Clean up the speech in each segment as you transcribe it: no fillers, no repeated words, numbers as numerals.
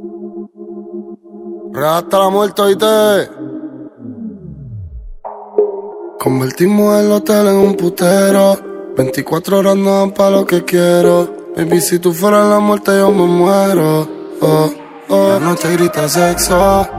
Real hasta la muerte, oíste. Convertimos el hotel en un putero. 24 horas no dan pa' lo que quiero. Baby, si tú fueras la muerte yo me muero. La noche grita sexo.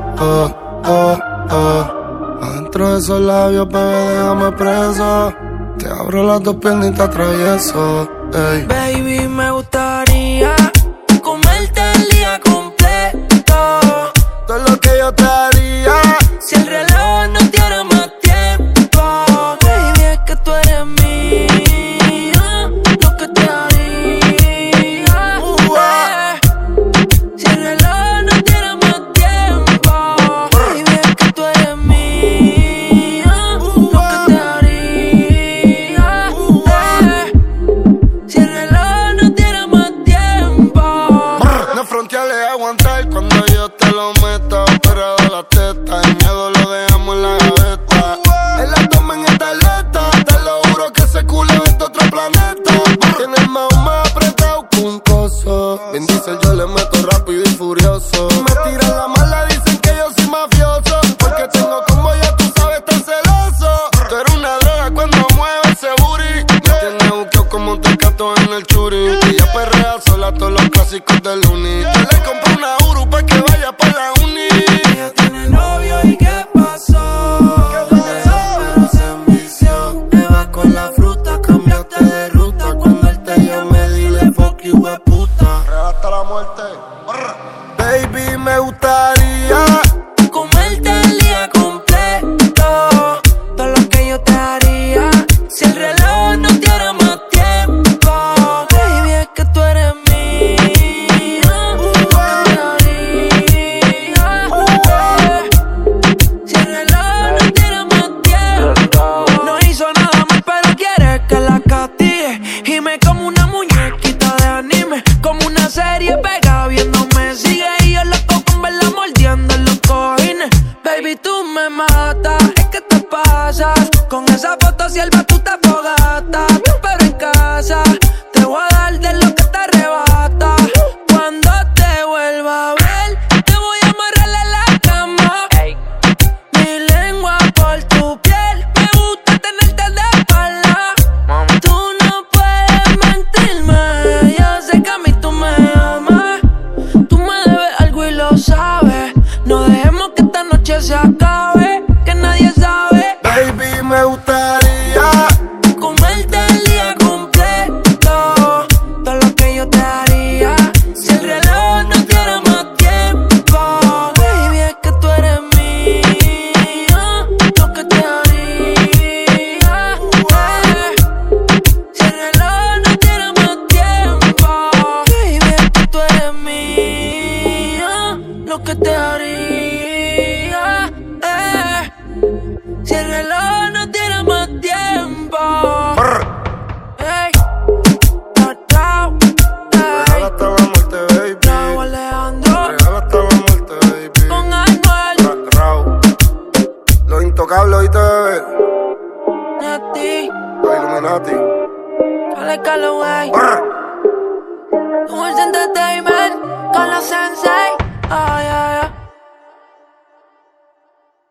Adentro de esos labios, bebé, déjame preso. Te abro las dos piernas y te atravieso. Ey. Baby, me gustaría comerte el día completo. Todo lo que yo te haría. Si el reloj no tiene más tiempo. Baby, es que tú eres mía. Lo que te haría. Si el reloj no tiene más tiempo. Baby, es que tú eres mía. Lo que te haría. Si el reloj no tiene más tiempo. No fronteales aguantar cuando yo te lo meta. Operado la teta, el miedo lo dejamos en la gaveta. En la toma en esta atleta, te lo juro que ese culo es de otro planeta. Tiene el mao más apretado que un coso. Vin Diesel yo le meto rápido y furioso. Me tiran la mala, dicen que yo soy mafioso. Porque tengo como ya tú sabes, estar celoso. Tú eres una droga cuando mueves ese booty. Me tienes buqueado como un tecato en el churi. Y ya perrea sola todos los clásicos del uni. Yo le compré una Uru pa' que vaya pa' la uni. Ella tiene novio y ¿qué pasó? Pero se envició. Te vas con la fruta, cambiaste de ruta. Cuando él te llame, dile fuck you, puta. Hasta la muerte. Baby, me gustaría Comerte el día completo. Todo lo que yo te haría. Si el reloj no tiene más tiempo. Baby, es que tú eres mía. Lo que te haría. Si el reloj no tiene más tiempo. No hizo nada mal, pero quiere que la castigue. Y me como una muñequita de anime. Como una serie pega viéndome. Sigue y yo loco con verla mordiendo en los cojines. Baby, tú me matas. Es que te pasas. Con esa foto sierva tú te fogatas. Te espero en casa. Te voy a dar de lo que te arrebata. Cuando te vuelva a ver, te voy a amarrar en la cama. Mi lengua por tu piel. Me gusta tenerte de espalda. Tú no puedes mentirme. Yo sé que a mí tú me amas. Tú me debes algo y lo sabes. No dejemos que esta noche se acabe. Que nadie sabe. Baby, me gustaría Comerte el día completo. Todo lo que yo te haría. Si el reloj no tiene más tiempo. Baby, es que tú eres mía. Lo que te haría. Si el reloj no tiene más tiempo. Baby, es que tú eres mía. Lo que te haría. Si el reloj no tiene más tiempo. Ey, Real hasta la muerte, baby. Raúl Alejandro Real hasta la muerte, baby. con Anuel, Raúl. Los intocables, oíste, bebé. Nati, Los Illuminati. Cale Calloway, Dulce Entertainment con la Sensei. Ay, ay, ay.